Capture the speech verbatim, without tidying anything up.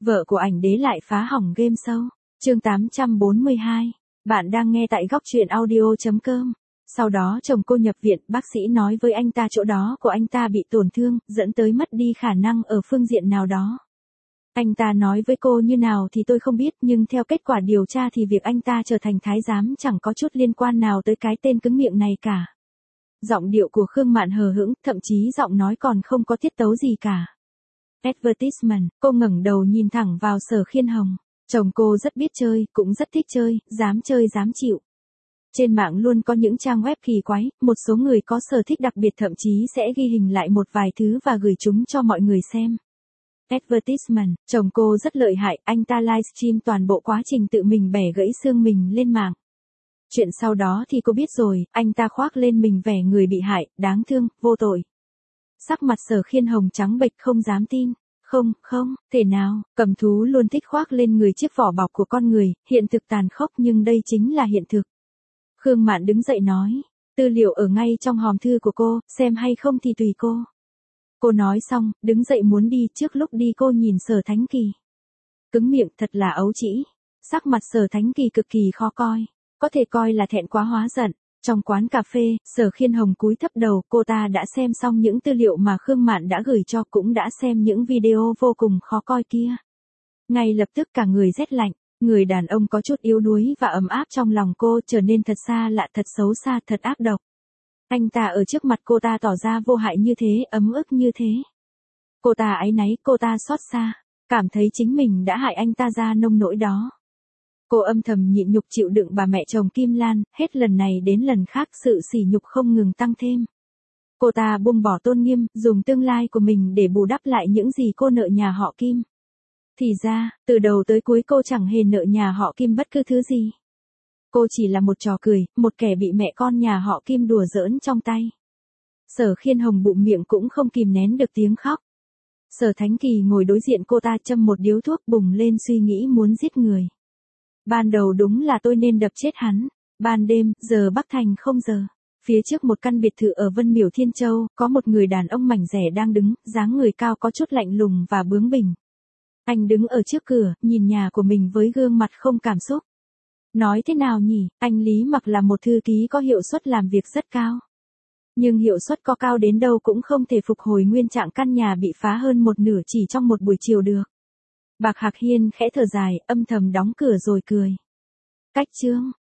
Vợ của ảnh đế lại phá hỏng game show. Chương tám trăm bốn mươi hai. Bạn đang nghe tại góc truyện audio chấm com. Sau đó chồng cô nhập viện, bác sĩ nói với anh ta chỗ đó của anh ta bị tổn thương, dẫn tới mất đi khả năng ở phương diện nào đó. Anh ta nói với cô như nào thì tôi không biết, nhưng theo kết quả điều tra thì việc anh ta trở thành thái giám chẳng có chút liên quan nào tới cái tên cứng miệng này cả. Giọng điệu của Khương Mạn hờ hững, thậm chí giọng nói còn không có tiết tấu gì cả. Advertisement, cô ngẩng đầu nhìn thẳng vào Sở Khiên Hồng. Chồng cô rất biết chơi, cũng rất thích chơi, dám chơi dám chịu. Trên mạng luôn có những trang web kỳ quái, một số người có sở thích đặc biệt thậm chí sẽ ghi hình lại một vài thứ và gửi chúng cho mọi người xem. Advertisement, chồng cô rất lợi hại, anh ta livestream toàn bộ quá trình tự mình bẻ gãy xương mình lên mạng. Chuyện sau đó thì cô biết rồi, anh ta khoác lên mình vẻ người bị hại, đáng thương, vô tội. Sắc mặt Sở Khiên Hồng trắng bệch không dám tin. Không, không, thể nào, cầm thú luôn thích khoác lên người chiếc vỏ bọc của con người, hiện thực tàn khốc nhưng đây chính là hiện thực. Khương Mạn đứng dậy nói, tư liệu ở ngay trong hòm thư của cô, xem hay không thì tùy cô. Cô nói xong, đứng dậy muốn đi, trước lúc đi cô nhìn Sở Thánh Kỳ. Cứng miệng thật là ấu trĩ, sắc mặt Sở Thánh Kỳ cực kỳ khó coi, có thể coi là thẹn quá hóa giận. Trong quán cà phê, Sở Khiên Hồng cúi thấp đầu, cô ta đã xem xong những tư liệu mà Khương Mạn đã gửi cho, cũng đã xem những video vô cùng khó coi kia. Ngay lập tức cả người rét lạnh, người đàn ông có chút yếu đuối và ấm áp trong lòng cô trở nên thật xa lạ, thật xấu xa, thật ác độc. Anh ta ở trước mặt cô ta tỏ ra vô hại như thế, ấm ức như thế. Cô ta áy náy, cô ta xót xa, cảm thấy chính mình đã hại anh ta ra nông nỗi đó. Cô âm thầm nhịn nhục chịu đựng bà mẹ chồng Kim Lan, hết lần này đến lần khác sự sỉ nhục không ngừng tăng thêm. Cô ta buông bỏ tôn nghiêm, dùng tương lai của mình để bù đắp lại những gì cô nợ nhà họ Kim. Thì ra, từ đầu tới cuối cô chẳng hề nợ nhà họ Kim bất cứ thứ gì. Cô chỉ là một trò cười, một kẻ bị mẹ con nhà họ Kim đùa giỡn trong tay. Sở Khiên Hồng bụng miệng cũng không kìm nén được tiếng khóc. Sở Thánh Kỳ ngồi đối diện cô ta châm một điếu thuốc, bùng lên suy nghĩ muốn giết người. Ban đầu đúng là tôi nên đập chết hắn. Ban đêm, giờ Bắc Thành không giờ. Phía trước một căn biệt thự ở Vân Miểu Thiên Châu, có một người đàn ông mảnh rẻ đang đứng, dáng người cao có chút lạnh lùng và bướng bỉnh. Anh đứng ở trước cửa, nhìn nhà của mình với gương mặt không cảm xúc. Nói thế nào nhỉ, anh Lý Mặc là một thư ký có hiệu suất làm việc rất cao. Nhưng hiệu suất có cao đến đâu cũng không thể phục hồi nguyên trạng căn nhà bị phá hơn một nửa chỉ trong một buổi chiều được. Bạc Hạc Hiên khẽ thở dài, âm thầm đóng cửa rồi cười. Cách chương,